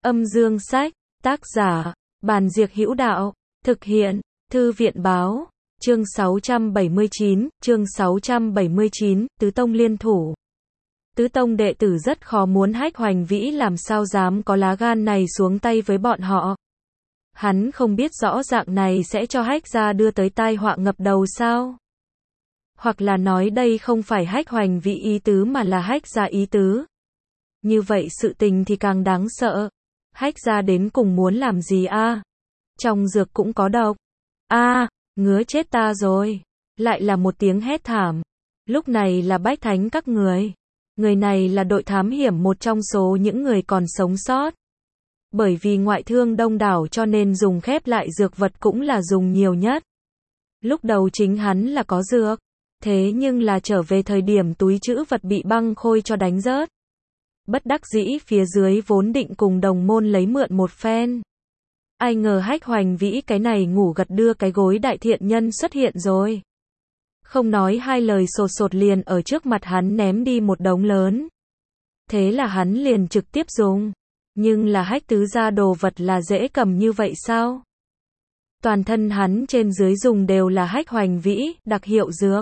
Âm dương sách, tác giả, Bàn Diệc Hữu Đạo, thực hiện, Thư viện báo, chương 679, Tứ Tông liên thủ. Tứ Tông đệ tử rất khó muốn Hách Hoành Vĩ làm sao dám có lá gan này xuống tay với bọn họ. Hắn không biết rõ dạng này sẽ cho Hách gia đưa tới tai họa ngập đầu sao? Hoặc là nói đây không phải Hách Hoành Vĩ ý tứ mà là Hách gia ý tứ. Như vậy sự tình thì càng đáng sợ. Hách gia đến cùng muốn làm gì a? Trong dược cũng có độc. Ngứa chết ta rồi. Lại là một tiếng hét thảm. Lúc này là Bách Thánh các người. Người này là đội thám hiểm một trong số những người còn sống sót. Bởi vì ngoại thương đông đảo cho nên dùng khép lại dược vật cũng là dùng nhiều nhất. Lúc đầu chính hắn là có dược. Thế nhưng là trở về thời điểm túi trữ vật bị băng khôi cho đánh rớt. Bất đắc dĩ phía dưới vốn định cùng đồng môn lấy mượn một phen. Ai ngờ Hách Hoành Vĩ cái này ngủ gật đưa cái gối đại thiện nhân xuất hiện rồi. Không nói hai lời sột sột liền ở trước mặt hắn ném đi một đống lớn. Thế là hắn liền trực tiếp dùng. Nhưng là Hách tứ gia đồ vật là dễ cầm như vậy sao? Toàn thân hắn trên dưới dùng đều là Hách Hoành Vĩ, đặc hiệu dược.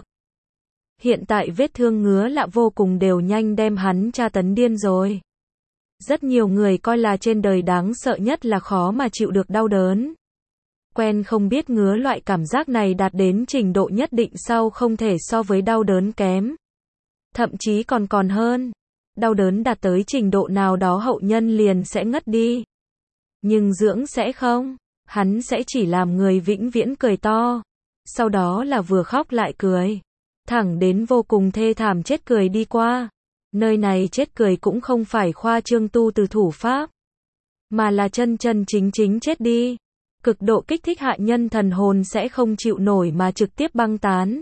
Hiện tại vết thương ngứa lạ vô cùng đều nhanh đem hắn tra tấn điên rồi. Rất nhiều người coi là trên đời đáng sợ nhất là khó mà chịu được đau đớn. Quen không biết ngứa loại cảm giác này đạt đến trình độ nhất định sau không thể so với đau đớn kém. Thậm chí còn hơn. Đau đớn đạt tới trình độ nào đó hậu nhân liền sẽ ngất đi. Nhưng dưỡng sẽ không. Hắn sẽ chỉ làm người vĩnh viễn cười to. Sau đó là vừa khóc lại cười. Thẳng đến vô cùng thê thảm chết cười đi qua. Nơi này chết cười cũng không phải khoa trương tu từ thủ pháp. Mà là chân chính chết đi. Cực độ kích thích hạ nhân thần hồn sẽ không chịu nổi mà trực tiếp băng tán.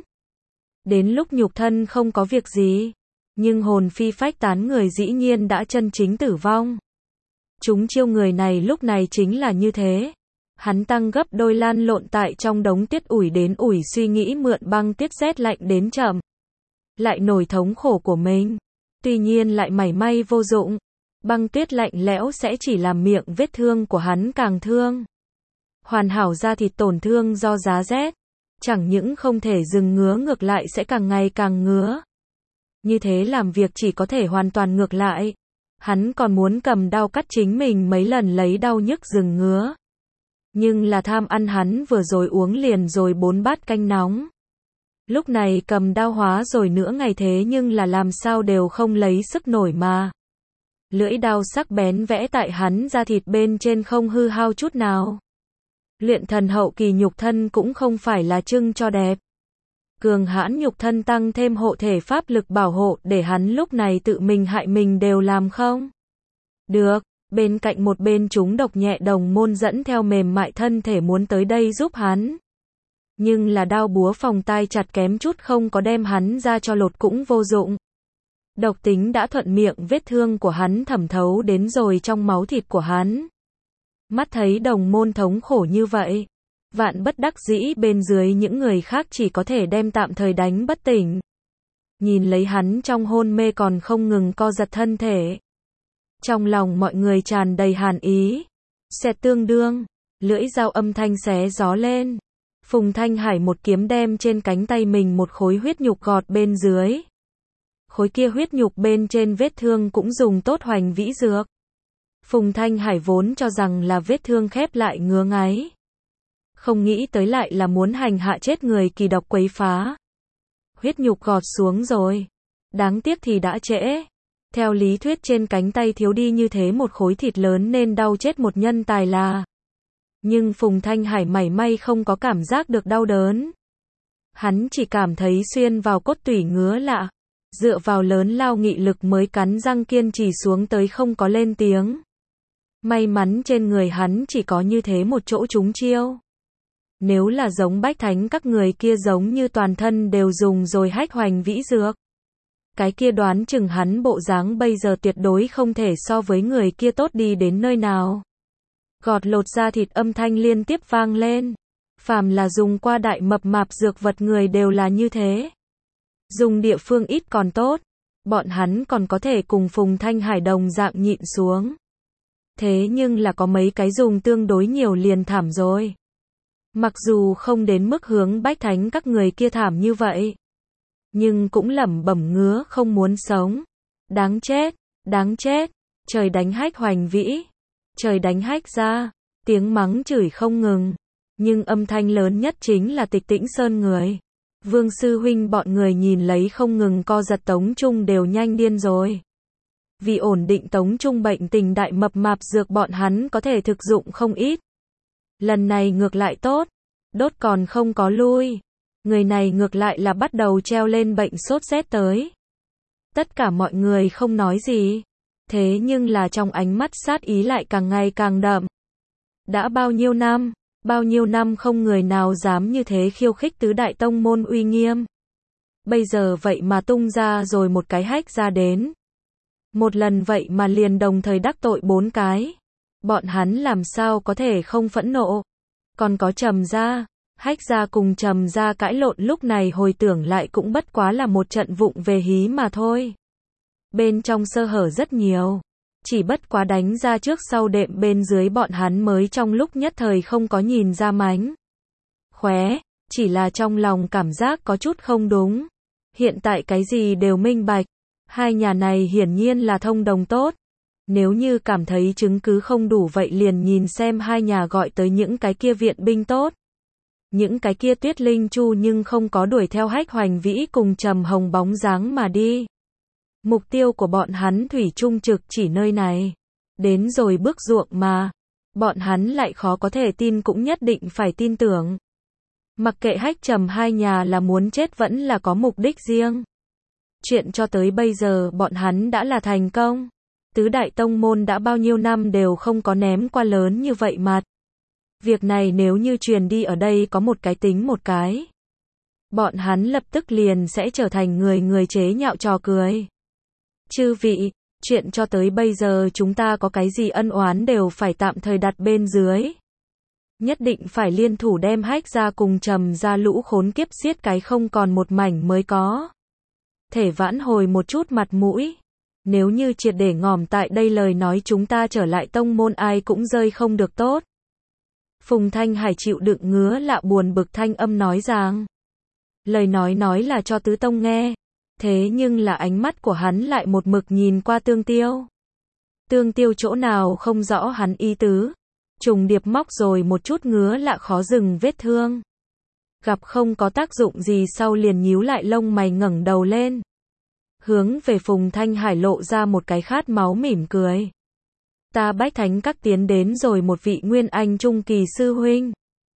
Đến lúc nhục thân không có việc gì. Nhưng hồn phi phách tán người dĩ nhiên đã chân chính tử vong. Chúng chiêu người này lúc này chính là như thế. Hắn tăng gấp đôi lan lộn tại trong đống tiết ủi đến ủi suy nghĩ mượn băng tiết rét lạnh đến chậm. Lại nổi thống khổ của mình. Tuy nhiên lại mảy may vô dụng. Băng tuyết lạnh lẽo sẽ chỉ làm miệng vết thương của hắn càng thương. Hoàn hảo da thịt tổn thương do giá rét. Chẳng những không thể dừng ngứa ngược lại sẽ càng ngày càng ngứa. Như thế làm việc chỉ có thể hoàn toàn ngược lại. Hắn còn muốn cầm đao cắt chính mình mấy lần lấy đau nhức dừng ngứa. Nhưng là tham ăn hắn vừa rồi uống liền rồi 4 bát canh nóng. Lúc này cầm đao hóa rồi nữa ngày thế nhưng là làm sao đều không lấy sức nổi mà. Lưỡi đao sắc bén vẽ tại hắn da thịt bên trên không hư hao chút nào. Luyện thần hậu kỳ nhục thân cũng không phải là trưng cho đẹp. Cường hãn nhục thân tăng thêm hộ thể pháp lực bảo hộ để hắn lúc này tự mình hại mình đều làm không? Được, bên cạnh một bên chúng độc nhẹ đồng môn dẫn theo mềm mại thân thể muốn tới đây giúp hắn. Nhưng là đao búa phòng tai chặt kém chút không có đem hắn ra cho lột cũng vô dụng. Độc tính đã thuận miệng vết thương của hắn thẩm thấu đến rồi trong máu thịt của hắn. Mắt thấy đồng môn thống khổ như vậy. Vạn bất đắc dĩ bên dưới những người khác chỉ có thể đem tạm thời đánh bất tỉnh. Nhìn lấy hắn trong hôn mê còn không ngừng co giật thân thể. Trong lòng mọi người tràn đầy hàn ý. Xẹt tương đương, lưỡi dao âm thanh xé gió lên. Phùng Thanh Hải một kiếm đem trên cánh tay mình một khối huyết nhục gọt bên dưới. Khối kia huyết nhục bên trên vết thương cũng dùng tốt Hoành Vĩ dược. Phùng Thanh Hải vốn cho rằng là vết thương khép lại ngứa ngáy. Không nghĩ tới lại là muốn hành hạ chết người kỳ độc quấy phá. Huyết nhục gọt xuống rồi. Đáng tiếc thì đã trễ. Theo lý thuyết trên cánh tay thiếu đi như thế một khối thịt lớn nên đau chết một nhân tài là. Nhưng Phùng Thanh Hải mảy may không có cảm giác được đau đớn. Hắn chỉ cảm thấy xuyên vào cốt tủy ngứa lạ. Dựa vào lớn lao nghị lực mới cắn răng kiên trì xuống tới không có lên tiếng. May mắn trên người hắn chỉ có như thế một chỗ trúng chiêu. Nếu là giống Bách Thánh các người kia giống như toàn thân đều dùng rồi Hách Hoành Vĩ dược. Cái kia đoán chừng hắn bộ dáng bây giờ tuyệt đối không thể so với người kia tốt đi đến nơi nào. Gọt lột da thịt âm thanh liên tiếp vang lên. Phàm là dùng qua đại mập mạp dược vật người đều là như thế. Dùng địa phương ít còn tốt. Bọn hắn còn có thể cùng Phùng Thanh Hải đồng dạng nhịn xuống. Thế nhưng là có mấy cái dùng tương đối nhiều liền thảm rồi. Mặc dù không đến mức hướng bách thánh các người kia thảm như vậy, nhưng cũng lẩm bẩm ngứa không muốn sống. Đáng chết, trời đánh Hách Hoành Vĩ, trời đánh Hách gia, tiếng mắng chửi không ngừng. Nhưng âm thanh lớn nhất chính là Tịch Tĩnh Sơn người. Vương sư huynh bọn người nhìn lấy không ngừng co giật Tống Trung đều nhanh điên rồi. Vì ổn định Tống Trung bệnh tình đại mập mạp dược bọn hắn có thể thực dụng không ít. Lần này ngược lại tốt, đốt còn không có lui. Người này ngược lại là bắt đầu treo lên bệnh sốt rét tới. Tất cả mọi người không nói gì. Thế nhưng là trong ánh mắt sát ý lại càng ngày càng đậm. Đã bao nhiêu năm không người nào dám như thế khiêu khích tứ đại tông môn uy nghiêm. Bây giờ vậy mà tung ra rồi một cái Hách gia đến. Một lần vậy mà liền đồng thời đắc tội 4 cái. Bọn hắn làm sao có thể không phẫn nộ. Còn có Trầm gia, Hách gia cùng Trầm gia cãi lộn lúc này hồi tưởng lại cũng bất quá là một trận vụng về hí mà thôi. Bên trong sơ hở rất nhiều. Chỉ bất quá đánh ra trước sau đệm bên dưới bọn hắn mới trong lúc nhất thời không có nhìn ra mánh khóe, chỉ là trong lòng cảm giác có chút không đúng. Hiện tại cái gì đều minh bạch. Hai nhà này hiển nhiên là thông đồng tốt. Nếu như cảm thấy chứng cứ không đủ vậy liền nhìn xem hai nhà gọi tới những cái kia viện binh tốt. Những cái kia Tuyết Linh Chu nhưng không có đuổi theo Hách Hoành Vĩ cùng Trầm Hồng bóng dáng mà đi. Mục tiêu của bọn hắn thủy chung trực chỉ nơi này. Đến rồi bước ruộng mà. Bọn hắn lại khó có thể tin cũng nhất định phải tin tưởng. Mặc kệ Hách Trầm hai nhà là muốn chết vẫn là có mục đích riêng. Chuyện cho tới bây giờ bọn hắn đã là thành công. Tứ đại tông môn đã bao nhiêu năm đều không có ném qua lớn như vậy mặt. Việc này nếu như truyền đi ở đây có một cái tính một cái. Bọn hắn lập tức liền sẽ trở thành người chế nhạo trò cười. Chư vị, chuyện cho tới bây giờ chúng ta có cái gì ân oán đều phải tạm thời đặt bên dưới. Nhất định phải liên thủ đem Hách gia cùng Trầm gia lũ khốn kiếp giết cái không còn một mảnh mới có. Thể vãn hồi một chút mặt mũi. Nếu như triệt để ngòm tại đây lời nói chúng ta trở lại tông môn ai cũng rơi không được tốt. Phùng Thanh Hải chịu đựng ngứa lạ buồn bực thanh âm nói rằng. Lời nói là cho tứ tông nghe. Thế nhưng là ánh mắt của hắn lại một mực nhìn qua Tương Tiêu. Tương Tiêu chỗ nào không rõ hắn ý tứ. Trùng điệp móc rồi một chút ngứa lạ khó dừng vết thương. Gặp không có tác dụng gì sau liền nhíu lại lông mày ngẩng đầu lên. Hướng về Phùng Thanh Hải lộ ra một cái khát máu mỉm cười. Ta bách thánh các tiến đến rồi một vị Nguyên Anh trung kỳ sư huynh.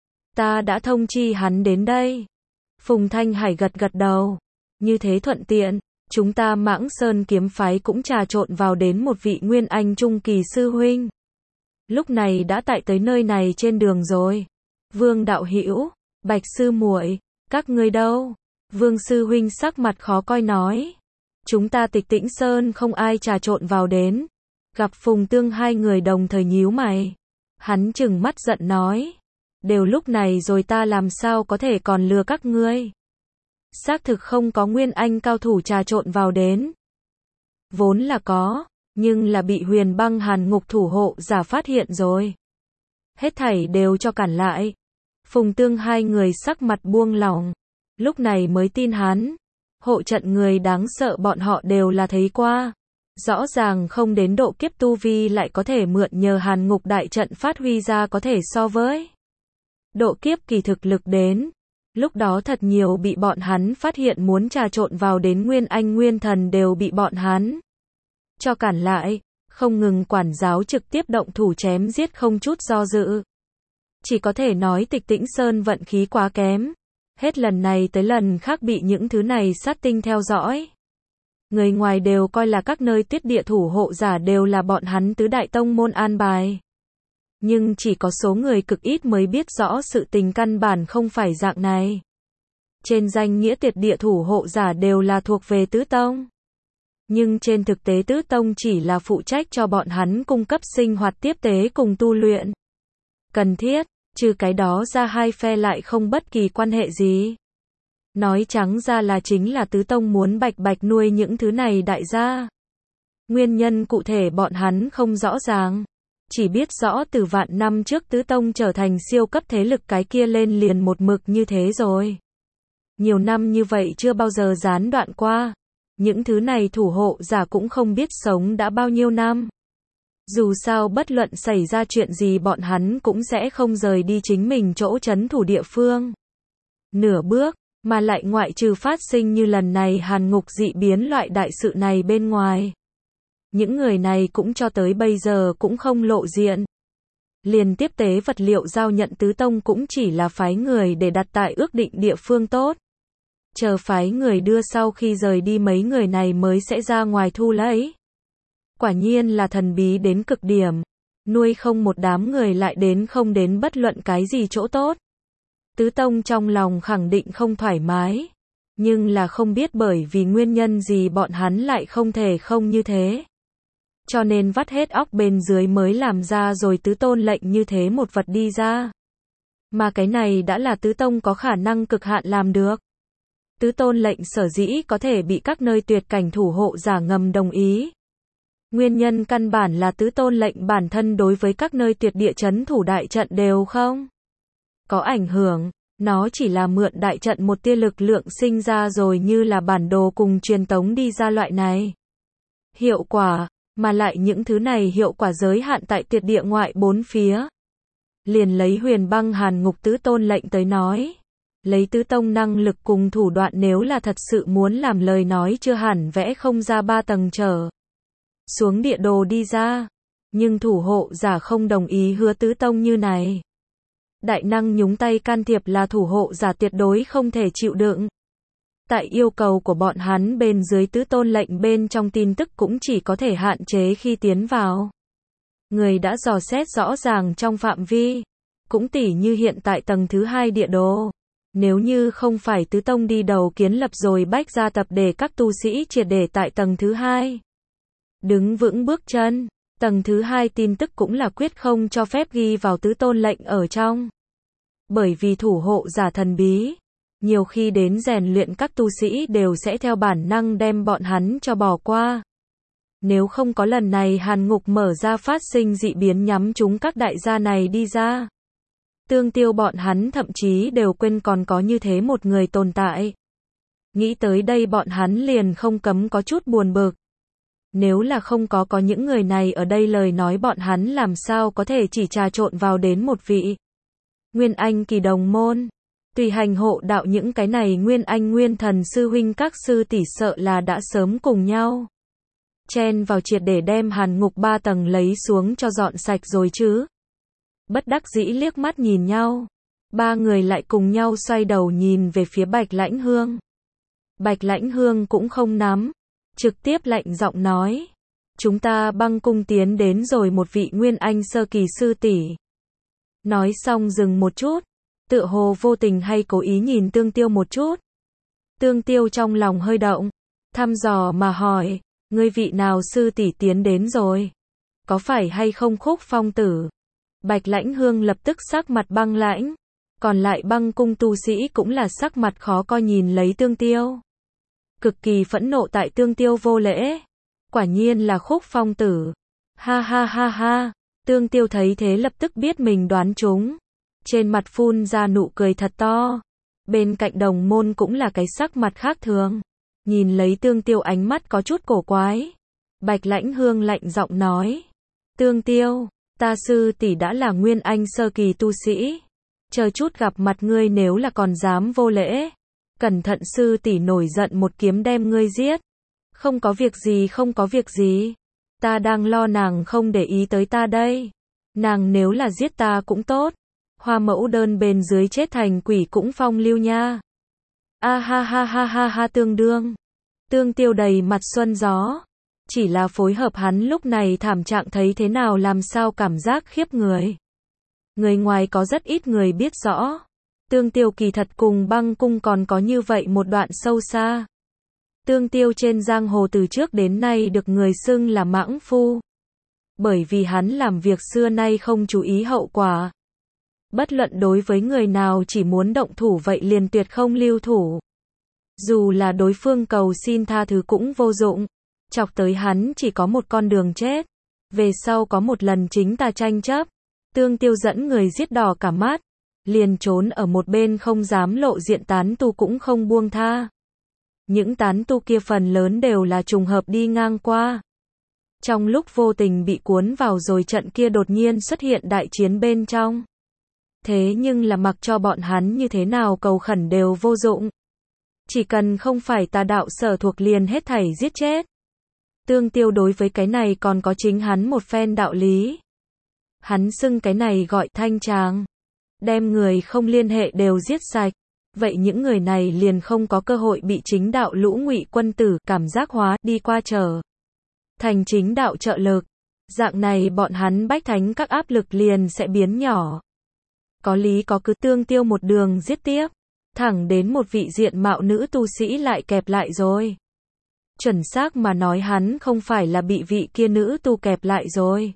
Ta đã thông chi hắn đến đây. Phùng Thanh Hải gật đầu. Như thế thuận tiện, chúng ta Mãng Sơn kiếm phái cũng trà trộn vào đến một vị Nguyên Anh trung kỳ sư huynh. Lúc này đã tại tới nơi này trên đường rồi. Vương đạo hữu, Bạch sư muội, các ngươi đâu? Vương sư huynh sắc mặt khó coi nói. Chúng ta Tịch Tĩnh Sơn không ai trà trộn vào đến. Gặp Phùng Tương hai người đồng thời nhíu mày. Hắn trừng mắt giận nói. Đều lúc này rồi ta làm sao có thể còn lừa các ngươi. Xác thực không có Nguyên Anh cao thủ trà trộn vào đến. Vốn là có, nhưng là bị Huyền Băng Hàn Ngục thủ hộ giả phát hiện rồi. Hết thảy đều cho cản lại. Phùng Tương hai người sắc mặt buông lỏng. Lúc này mới tin hắn. Hộ trận người đáng sợ bọn họ đều là thấy qua. Rõ ràng không đến độ kiếp tu vi lại có thể mượn nhờ Hàn Ngục đại trận phát huy ra có thể so với độ kiếp kỳ thực lực đến. Lúc đó thật nhiều bị bọn hắn phát hiện muốn trà trộn vào đến Nguyên Anh Nguyên Thần đều bị bọn hắn cho cản lại, không ngừng quản giáo trực tiếp động thủ chém giết không chút do dự. Chỉ có thể nói Tịch Tĩnh Sơn vận khí quá kém. Hết lần này tới lần khác bị những thứ này sát tinh theo dõi. Người ngoài đều coi là các nơi tuyết địa thủ hộ giả đều là bọn hắn tứ đại tông môn an bài. Nhưng chỉ có số người cực ít mới biết rõ sự tình căn bản không phải dạng này. Trên danh nghĩa tuyệt địa thủ hộ giả đều là thuộc về tứ tông. Nhưng trên thực tế tứ tông chỉ là phụ trách cho bọn hắn cung cấp sinh hoạt tiếp tế cùng tu luyện. Cần thiết, trừ cái đó ra hai phe lại không bất kỳ quan hệ gì. Nói trắng ra là chính là tứ tông muốn bạch bạch nuôi những thứ này đại gia. Nguyên nhân cụ thể bọn hắn không rõ ràng. Chỉ biết rõ từ vạn năm trước Tứ Tông trở thành siêu cấp thế lực cái kia lên liền một mực như thế rồi. Nhiều năm như vậy chưa bao giờ gián đoạn qua. Những thứ này thủ hộ giả cũng không biết sống đã bao nhiêu năm. Dù sao bất luận xảy ra chuyện gì bọn hắn cũng sẽ không rời đi chính mình chỗ trấn thủ địa phương. Nửa bước, mà lại ngoại trừ phát sinh như lần này Hàn Ngục dị biến loại đại sự này bên ngoài. Những người này cũng cho tới bây giờ cũng không lộ diện. Liền tiếp tế vật liệu giao nhận Tứ Tông cũng chỉ là phái người để đặt tại ước định địa phương tốt. Chờ phái người đưa sau khi rời đi mấy người này mới sẽ ra ngoài thu lấy. Quả nhiên là thần bí đến cực điểm. Nuôi không một đám người lại đến không đến bất luận cái gì chỗ tốt. Tứ Tông trong lòng khẳng định không thoải mái. Nhưng là không biết bởi vì nguyên nhân gì bọn hắn lại không thể không như thế. Cho nên vắt hết óc bên dưới mới làm ra rồi Tứ Tôn lệnh như thế một vật đi ra. Mà cái này đã là Tứ Tông có khả năng cực hạn làm được. Tứ Tôn lệnh sở dĩ có thể bị các nơi tuyệt cảnh thủ hộ giả ngầm đồng ý. Nguyên nhân căn bản là Tứ Tôn lệnh bản thân đối với các nơi tuyệt địa trấn thủ đại trận đều không có ảnh hưởng. Nó chỉ là mượn đại trận một tia lực lượng sinh ra rồi như là bản đồ cùng truyền tống đi ra loại này. Hiệu quả, mà lại những thứ này hiệu quả giới hạn tại tuyệt địa ngoại bốn phía. Liền lấy Huyền Băng Hàn Ngục Tứ Tôn lệnh tới nói. Lấy Tứ Tông năng lực cùng thủ đoạn nếu là thật sự muốn làm lời nói chưa hẳn vẽ không ra 3 tầng trở xuống địa đồ đi ra. Nhưng thủ hộ giả không đồng ý hứa Tứ Tông như này. Đại năng nhúng tay can thiệp là thủ hộ giả tuyệt đối không thể chịu đựng. Tại yêu cầu của bọn hắn bên dưới Tứ Tôn lệnh bên trong tin tức cũng chỉ có thể hạn chế khi tiến vào. Người đã dò xét rõ ràng trong phạm vi. Cũng tỉ như hiện tại tầng thứ 2 địa đồ. Nếu như không phải Tứ Tông đi đầu kiến lập rồi bách gia tập để các tu sĩ triệt để tại tầng thứ 2 đứng vững bước chân, tầng thứ 2 tin tức cũng là quyết không cho phép ghi vào Tứ Tôn lệnh ở trong. Bởi vì thủ hộ giả thần bí, nhiều khi đến rèn luyện các tu sĩ đều sẽ theo bản năng đem bọn hắn cho bỏ qua. Nếu không có lần này Hàn Ngục mở ra phát sinh dị biến nhắm chúng các đại gia này đi ra. Tương Tiêu bọn hắn thậm chí đều quên còn có như thế một người tồn tại. Nghĩ tới đây bọn hắn liền không cấm có chút buồn bực. Nếu là không có những người này ở đây lời nói bọn hắn làm sao có thể chỉ trà trộn vào đến một vị Nguyên Anh kỳ đồng môn. Tùy hành hộ đạo những cái này Nguyên Anh Nguyên Thần sư huynh các sư tỷ sợ là đã sớm cùng nhau chen vào triệt để đem Hàn Ngục 3 tầng lấy xuống cho dọn sạch rồi chứ. Bất đắc dĩ liếc mắt nhìn nhau. 3 người lại cùng nhau xoay đầu nhìn về phía Bạch Lãnh Hương. Bạch Lãnh Hương cũng không nắm. Trực tiếp lạnh giọng nói. Chúng ta Băng Cung tiến đến rồi một vị Nguyên Anh sơ kỳ sư tỷ. Nói xong dừng một chút. Tựa hồ vô tình hay cố ý nhìn Tương Tiêu một chút. Tương Tiêu trong lòng hơi động. Thăm dò mà hỏi. Ngươi vị nào sư tỷ tiến đến rồi? Có phải hay không Khúc Phong tử? Bạch Lãnh Hương lập tức sắc mặt băng lãnh. Còn lại Băng Cung tu sĩ cũng là sắc mặt khó coi nhìn lấy Tương Tiêu. Cực kỳ phẫn nộ tại Tương Tiêu vô lễ. Quả nhiên là Khúc Phong tử. Ha ha ha ha. Tương Tiêu thấy thế lập tức biết mình đoán trúng. Trên mặt phun ra nụ cười thật to. Bên cạnh đồng môn cũng là cái sắc mặt khác thường. Nhìn lấy Tương Tiêu ánh mắt có chút cổ quái. Bạch Lãnh Hương lạnh giọng nói. Tương Tiêu, ta sư tỷ đã là Nguyên Anh sơ kỳ tu sĩ. Chờ chút gặp mặt ngươi nếu là còn dám vô lễ. Cẩn thận sư tỷ nổi giận một kiếm đem ngươi giết. Không có việc gì không có việc gì. Ta đang lo nàng không để ý tới ta đây. Nàng nếu là giết ta cũng tốt. Hoa mẫu đơn bên dưới chết thành quỷ cũng phong lưu nha. A ha ha ha ha ha tương đương. Tương Tiêu đầy mặt xuân gió. Chỉ là phối hợp hắn lúc này thảm trạng thấy thế nào làm sao cảm giác khiếp người. Người ngoài có rất ít người biết rõ. Tương Tiêu kỳ thật cùng Băng Cung còn có như vậy một đoạn sâu xa. Tương Tiêu trên giang hồ từ trước đến nay được người xưng là mãng phu. Bởi vì hắn làm việc xưa nay không chú ý hậu quả. Bất luận đối với người nào chỉ muốn động thủ vậy liền tuyệt không lưu thủ. Dù là đối phương cầu xin tha thứ cũng vô dụng. Chọc tới hắn chỉ có một con đường chết. Về sau có một lần chính ta tranh chấp, Tương Tiêu dẫn người giết đỏ cả mắt, liền trốn ở một bên không dám lộ diện, tán tu cũng không buông tha. Những tán tu kia phần lớn đều là trùng hợp đi ngang qua. Trong lúc vô tình bị cuốn vào rồi trận kia đột nhiên xuất hiện đại chiến bên trong. Thế nhưng là mặc cho bọn hắn như thế nào cầu khẩn đều vô dụng. Chỉ cần không phải tà đạo sở thuộc liền hết thảy giết chết. Tương Tiêu đối với cái này còn có chính hắn một phen đạo lý. Hắn xưng cái này gọi thanh tràng. Đem người không liên hệ đều giết sạch. Vậy những người này liền không có cơ hội bị chính đạo lũ ngụy quân tử cảm giác hóa đi qua trở thành chính đạo trợ lực. Dạng này bọn hắn bách thánh các áp lực liền sẽ biến nhỏ. Có lý có cứ, Tương Tiêu một đường giết tiếp, thẳng đến một vị diện mạo nữ tu sĩ lại kẹp lại rồi. Chuẩn xác mà nói hắn không phải là bị vị kia nữ tu kẹp lại rồi,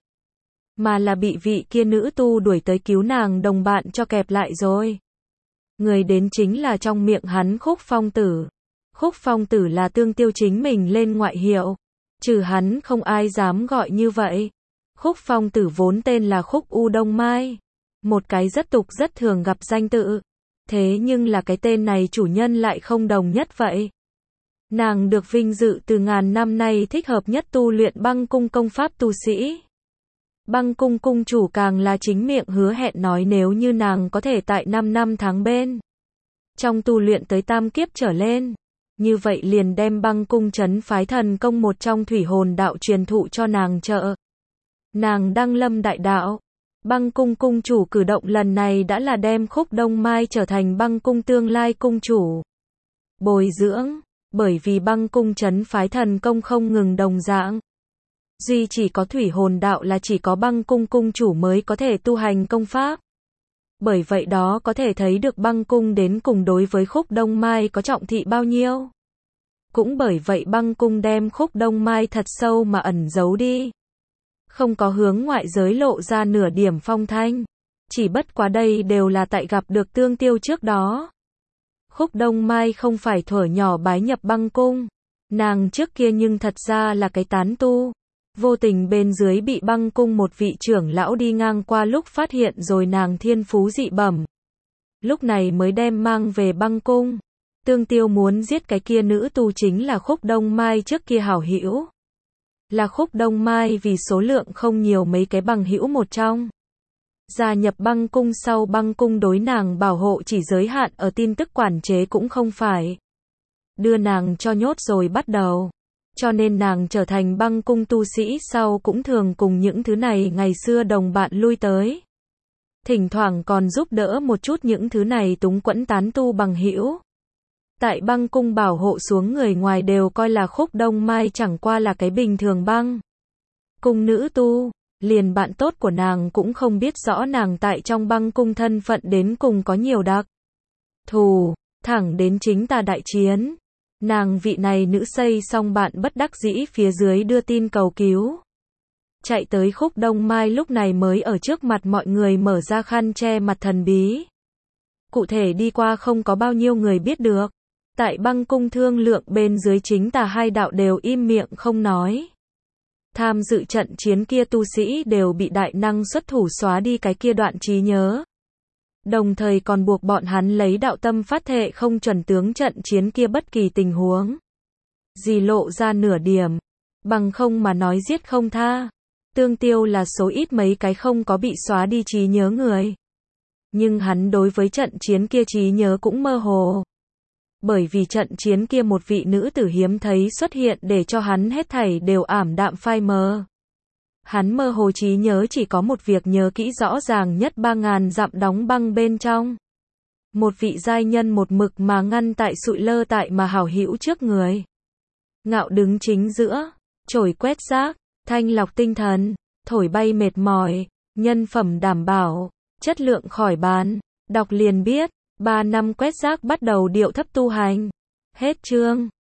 mà là bị vị kia nữ tu đuổi tới cứu nàng đồng bạn cho kẹp lại rồi. Người đến chính là trong miệng hắn Khúc Phong Tử. Khúc Phong Tử là Tương Tiêu chính mình lên ngoại hiệu. Trừ hắn không ai dám gọi như vậy. Khúc Phong Tử vốn tên là Khúc U Đông Mai. Một cái rất tục rất thường gặp danh tự. Thế nhưng là cái tên này chủ nhân lại không đồng nhất vậy. Nàng được vinh dự từ ngàn năm nay thích hợp nhất tu luyện Băng Cung công pháp tu sĩ. Băng Cung cung chủ càng là chính miệng hứa hẹn nói nếu như nàng có thể tại 5 năm tháng bên trong tu luyện tới tam kiếp trở lên, như vậy liền đem Băng Cung trấn phái thần công một trong thủy hồn đạo truyền thụ cho nàng trợ. Nàng đăng lâm đại đạo. Băng Cung cung chủ cử động lần này đã là đem Khúc Đông Mai trở thành Băng Cung tương lai cung chủ. Bồi dưỡng, bởi vì Băng Cung trấn phái thần công không ngừng đồng dạng. Duy chỉ có thủy hồn đạo là chỉ có Băng Cung cung chủ mới có thể tu hành công pháp. Bởi vậy đó có thể thấy được Băng Cung đến cùng đối với Khúc Đông Mai có trọng thị bao nhiêu. Cũng bởi vậy Băng Cung đem Khúc Đông Mai thật sâu mà ẩn giấu đi. Không có hướng ngoại giới lộ ra nửa điểm phong thanh. Chỉ bất quá đây đều là tại gặp được Tương Tiêu trước đó. Khúc Đông Mai không phải thuở nhỏ bái nhập Băng Cung. Nàng trước kia nhưng thật ra là cái tán tu. Vô tình bên dưới bị Băng Cung một vị trưởng lão đi ngang qua lúc phát hiện rồi nàng thiên phú dị bẩm. Lúc này mới đem mang về Băng Cung. Tương Tiêu muốn giết cái kia nữ tu chính là Khúc Đông Mai trước kia hảo hữu. Là Khúc Đông Mai vì số lượng không nhiều mấy cái bằng hữu một trong. Gia nhập Băng Cung sau Băng Cung đối nàng bảo hộ chỉ giới hạn ở tin tức quản chế cũng không phải. Đưa nàng cho nhốt rồi bắt đầu. Cho nên nàng trở thành Băng Cung tu sĩ sau cũng thường cùng những thứ này ngày xưa đồng bạn lui tới. Thỉnh thoảng còn giúp đỡ một chút những thứ này túng quẫn tán tu bằng hữu. Tại Băng Cung bảo hộ xuống người ngoài đều coi là Khúc Đông Mai chẳng qua là cái bình thường Băng Cung nữ tu, liền bạn tốt của nàng cũng không biết rõ nàng tại trong Băng Cung thân phận đến cùng có nhiều đặc thù, thẳng đến chính tà đại chiến. Nàng vị này nữ xây xong bạn bất đắc dĩ phía dưới đưa tin cầu cứu. Chạy tới Khúc Đông Mai lúc này mới ở trước mặt mọi người mở ra khăn che mặt thần bí. Cụ thể đi qua không có bao nhiêu người biết được. Tại Băng Cung thương lượng bên dưới chính tà hai đạo đều im miệng không nói. Tham dự trận chiến kia tu sĩ đều bị đại năng xuất thủ xóa đi cái kia đoạn trí nhớ. Đồng thời còn buộc bọn hắn lấy đạo tâm phát thệ không chuẩn tướng trận chiến kia bất kỳ tình huống gì lộ ra nửa điểm. Bằng không mà nói giết không tha. Tương Tiêu là số ít mấy cái không có bị xóa đi trí nhớ người. Nhưng hắn đối với trận chiến kia trí nhớ cũng mơ hồ. Bởi vì trận chiến kia một vị nữ tử hiếm thấy xuất hiện để cho hắn hết thảy đều ảm đạm phai mờ. Hắn mơ hồ trí nhớ chỉ có một việc nhớ kỹ rõ ràng nhất 3.000 dặm đóng băng bên trong. Một vị giai nhân một mực mà ngăn tại sụi lơ tại mà hảo hữu trước người. Ngạo đứng chính giữa, chổi quét rác, thanh lọc tinh thần, thổi bay mệt mỏi, nhân phẩm đảm bảo, chất lượng khỏi bàn, đọc liền biết. 3 năm quét rác bắt đầu điệu thấp tu hành. Hết chương.